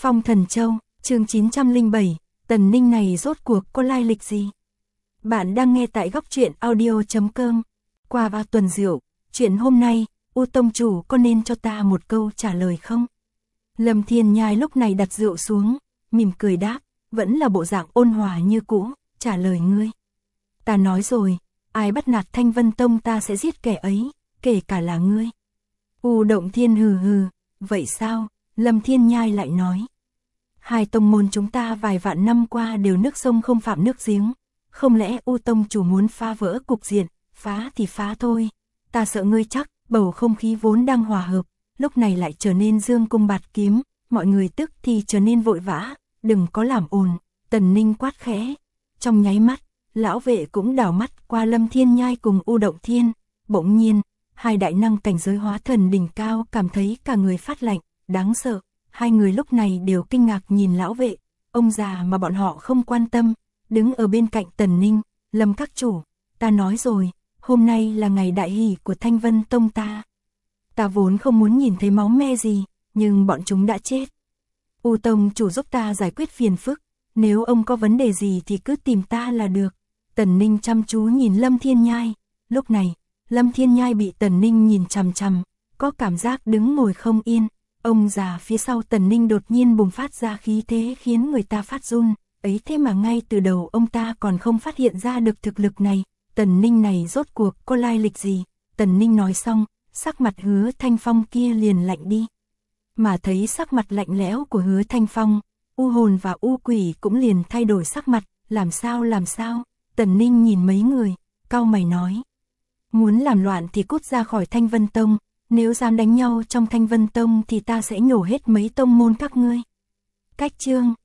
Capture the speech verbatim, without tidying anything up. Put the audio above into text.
Phong Thần Châu, chương chín trăm lẻ bảy, Tần Ninh này rốt cuộc có lai lịch gì? Bạn đang nghe tại góc truyện audio chấm com. Qua ba tuần rượu, chuyện hôm nay, U tông chủ có nên cho ta một câu trả lời không? Lâm Thiên Nhai lúc này đặt rượu xuống, mỉm cười đáp, vẫn là bộ dạng ôn hòa như cũ, trả lời ngươi. Ta nói rồi, ai bắt nạt Thanh Vân Tông ta sẽ giết kẻ ấy, kể cả là ngươi. U Động Thiên hừ hừ, vậy sao? Lâm Thiên Nhai lại nói. Hai tông môn chúng ta vài vạn năm qua đều nước sông không phạm nước giếng, không lẽ U tông chủ muốn phá vỡ cục diện, phá thì phá thôi. Ta sợ ngươi chắc, bầu không khí vốn đang hòa hợp, lúc này lại trở nên dương cung bạt kiếm, mọi người tức thì trở nên vội vã, đừng có làm ồn. Tần Ninh quát khẽ. Trong nháy mắt, lão vệ cũng đảo mắt qua Lâm Thiên Nhai cùng U Động Thiên, bỗng nhiên, hai đại năng cảnh giới hóa thần đỉnh cao cảm thấy cả người phát lạnh, đáng sợ. Hai người lúc này đều kinh ngạc nhìn lão vệ, ông già mà bọn họ không quan tâm, đứng ở bên cạnh Tần Ninh. Lâm các chủ, ta nói rồi, hôm nay là ngày đại hỷ của Thanh Vân Tông ta. Ta vốn không muốn nhìn thấy máu me gì, nhưng bọn chúng đã chết. U tông chủ giúp ta giải quyết phiền phức, nếu ông có vấn đề gì thì cứ tìm ta là được. Tần Ninh chăm chú nhìn Lâm Thiên Nhai, lúc này, Lâm Thiên Nhai bị Tần Ninh nhìn chằm chằm, có cảm giác đứng ngồi không yên. Ông già phía sau Tần Ninh đột nhiên bùng phát ra khí thế khiến người ta phát run, ấy thế mà ngay từ đầu ông ta còn không phát hiện ra được thực lực này. Tần Ninh này rốt cuộc có lai lịch gì? Tần Ninh nói xong, sắc mặt Hứa Thanh Phong kia liền lạnh đi. Mà thấy sắc mặt lạnh lẽo của Hứa Thanh Phong, U hồn và U quỷ cũng liền thay đổi sắc mặt, làm sao làm sao? Tần Ninh nhìn mấy người, cau mày nói. Muốn làm loạn thì cút ra khỏi Thanh Vân Tông, nếu dám đánh nhau trong Thanh Vân Tông thì ta sẽ nhổ hết mấy tông môn các ngươi. Cách chương